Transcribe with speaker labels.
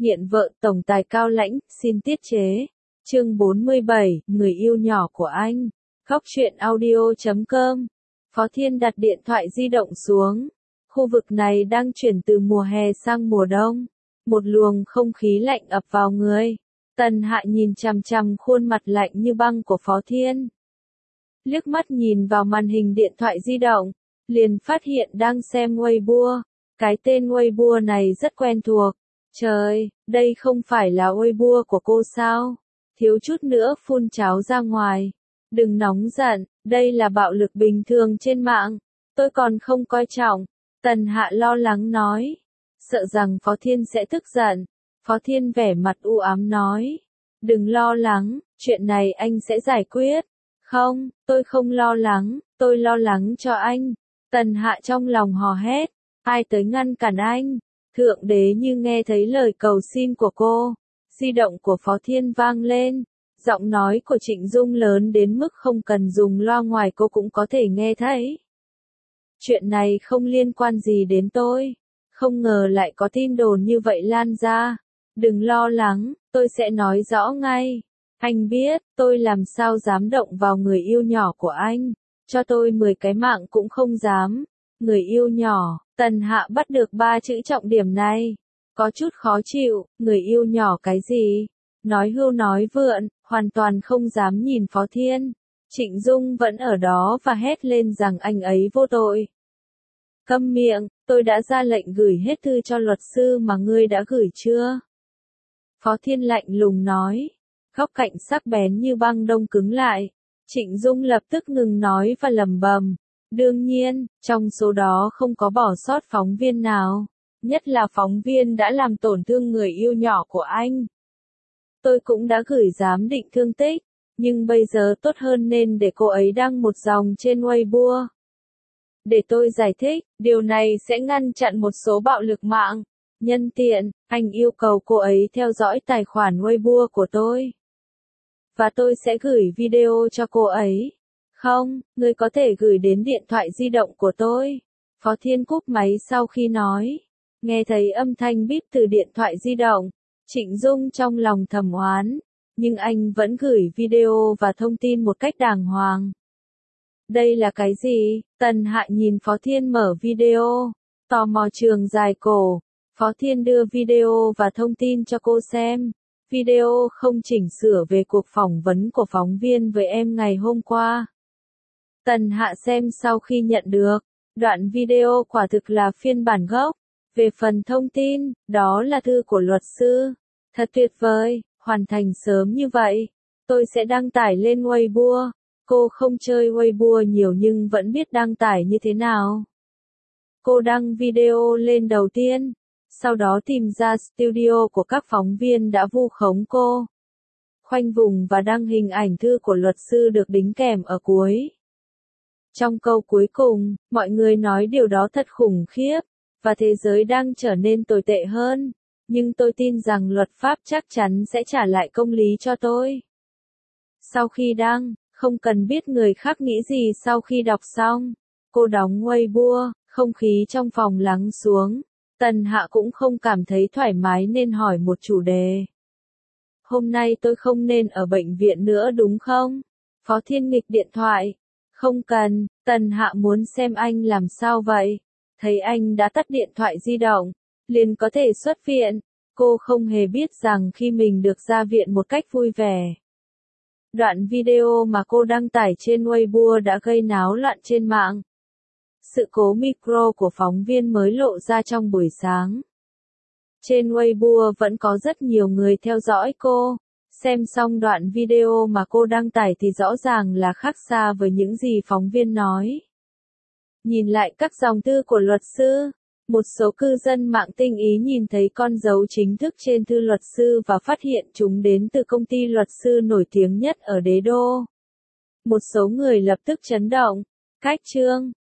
Speaker 1: Nghiện vợ tổng tài cao lãnh, xin tiết chế. Chương 47, người yêu nhỏ của anh. Góc truyện audio.com. Phó Thiên đặt điện thoại di động xuống. Khu vực này đang chuyển từ mùa hè sang mùa đông. Một luồng không khí lạnh ập vào người. Tần Hạ nhìn chằm chằm khuôn mặt lạnh như băng của Phó Thiên. Liếc mắt nhìn vào màn hình điện thoại di động, liền phát hiện đang xem Weibo. Cái tên Weibo này rất quen thuộc. Trời, đây không phải là Weibo của cô sao? Thiếu chút nữa phun cháo ra ngoài. Đừng nóng giận, đây là bạo lực bình thường trên mạng. Tôi còn không coi trọng. Tần Hạ lo lắng nói. Sợ rằng Phó Thiên sẽ tức giận. Phó Thiên vẻ mặt u ám nói. Đừng lo lắng, chuyện này anh sẽ giải quyết. Không, tôi không lo lắng, tôi lo lắng cho anh. Tần Hạ trong lòng hò hét. Ai tới ngăn cản anh? Thượng đế như nghe thấy lời cầu xin của cô. Di động của Phó Thiên vang lên. Giọng nói của Trịnh Dung lớn đến mức không cần dùng loa ngoài cô cũng có thể nghe thấy. Chuyện này không liên quan gì đến tôi. Không ngờ lại có tin đồn như vậy lan ra. Đừng lo lắng, tôi sẽ nói rõ ngay. Anh biết, tôi làm sao dám động vào người yêu nhỏ của anh. Cho tôi 10 cái mạng cũng không dám. Người yêu nhỏ, Tần Hạ bắt được 3 chữ trọng điểm này. Có chút khó chịu, người yêu nhỏ cái gì? Nói hưu nói vượn, hoàn toàn không dám nhìn Phó Thiên. Trịnh Dung vẫn ở đó và hét lên rằng anh ấy vô tội. Câm miệng, tôi đã ra lệnh gửi hết thư cho luật sư mà ngươi đã gửi chưa? Phó Thiên lạnh lùng nói. Góc cạnh sắc bén như băng đông cứng lại. Trịnh Dung lập tức ngừng nói và lẩm bẩm. Đương nhiên, trong số đó không có bỏ sót phóng viên nào. Nhất là phóng viên đã làm tổn thương người yêu nhỏ của anh. Tôi cũng đã gửi giám định thương tích, nhưng bây giờ tốt hơn nên để cô ấy đăng một dòng trên Weibo. Để tôi giải thích, điều này sẽ ngăn chặn một số bạo lực mạng. Nhân tiện, anh yêu cầu cô ấy theo dõi tài khoản Weibo của tôi. Và tôi sẽ gửi video cho cô ấy. Không, ngươi có thể gửi đến điện thoại di động của tôi. Phó Thiên cúp máy sau khi nói. Nghe thấy âm thanh bíp từ điện thoại di động. Trịnh Dung trong lòng thầm oán. Nhưng anh vẫn gửi video và thông tin một cách đàng hoàng. Đây là cái gì? Tần Hạ nhìn Phó Thiên mở video. Tò mò trường dài cổ. Phó Thiên đưa video và thông tin cho cô xem. Video không chỉnh sửa về cuộc phỏng vấn của phóng viên với em ngày hôm qua. Tần Hạ xem sau khi nhận được. Đoạn video quả thực là phiên bản gốc. Về phần thông tin, đó là thư của luật sư. Thật tuyệt vời, hoàn thành sớm như vậy. Tôi sẽ đăng tải lên Weibo. Cô không chơi Weibo nhiều nhưng vẫn biết đăng tải như thế nào. Cô đăng video lên đầu tiên. Sau đó tìm ra studio của các phóng viên đã vu khống cô. Khoanh vùng và đăng hình ảnh thư của luật sư được đính kèm ở cuối. Trong câu cuối cùng, mọi người nói điều đó thật khủng khiếp, và thế giới đang trở nên tồi tệ hơn. Nhưng tôi tin rằng luật pháp chắc chắn sẽ trả lại công lý cho tôi. Sau khi đăng, không cần biết người khác nghĩ gì sau khi đọc xong. Cô đóng Weibo, không khí trong phòng lắng xuống. Tần Hạ cũng không cảm thấy thoải mái nên hỏi một chủ đề. Hôm nay tôi không nên ở bệnh viện nữa đúng không? Phó Thiên nghịch điện thoại. Không cần, Tần Hạ muốn xem anh làm sao vậy. Thấy anh đã tắt điện thoại di động, liền có thể xuất viện. Cô không hề biết rằng khi mình được ra viện một cách vui vẻ. Đoạn video mà cô đăng tải trên Weibo đã gây náo loạn trên mạng. Sự cố micro của phóng viên mới lộ ra trong buổi sáng. Trên Weibo vẫn có rất nhiều người theo dõi cô. Xem xong đoạn video mà cô đăng tải thì rõ ràng là khác xa với những gì phóng viên nói. Nhìn lại các dòng thư của luật sư, một số cư dân mạng tinh ý nhìn thấy con dấu chính thức trên thư luật sư và phát hiện chúng đến từ công ty luật sư nổi tiếng nhất ở đế đô. Một số người lập tức chấn động. Cách chương